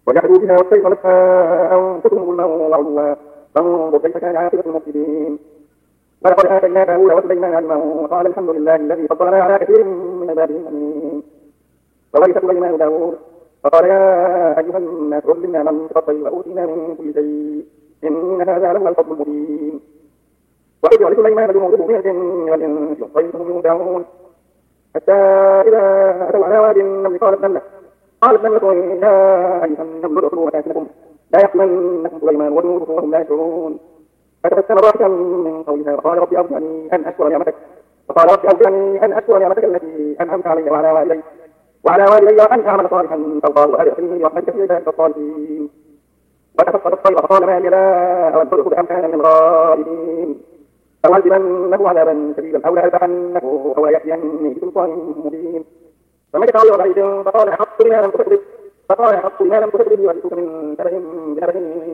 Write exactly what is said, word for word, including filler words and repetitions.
وجحدوا بها واستيقنتها أنفسهم ظلما وعلوا فانظر كيف كان عاقبة المفسدين. ولقد آتينا داود وسليمان علما وقال الحمد لله الذي فضلنا على كثير من عباده المؤمنين. وورث سليمان داود فقال يا أيها الناس علمنا منطق الطير وأوتينا من كل شيء إن هذا لهو الفضل المبين. وإذ جعل سليمان جنوده مئة من الإنس والطير هم يوزعون حتى إذا أتوا على واد النمل قالت نملة قالت نملة يا أيها النمل ادخلوا مساكنكم لا يحطمنكم سليمان وجنوده وهم لا يشعرون. فتبسم ضاحكا من قولها وقال رب أوزعني أن أشكر نعمتك وقال رب أوزعني أن أشكر نعمتك التي أنعمت علي وعلى والدي وعلى والدي وأن أعمل صالحا ترضاه وأدخلني برحمتك في عبادك الصالحين. وتفقد الطير فقال ما لي لا أود أدخل أم كان من الغائبين فلأعذبنه عذابا شديدا أو لأذبحنه أو ليأتيني بسلطان مبين. فمكث غير بعيد فقال أحط بما لم تحط به فقال أحط بما لم تحط به وجئتك من سبأ بنبأ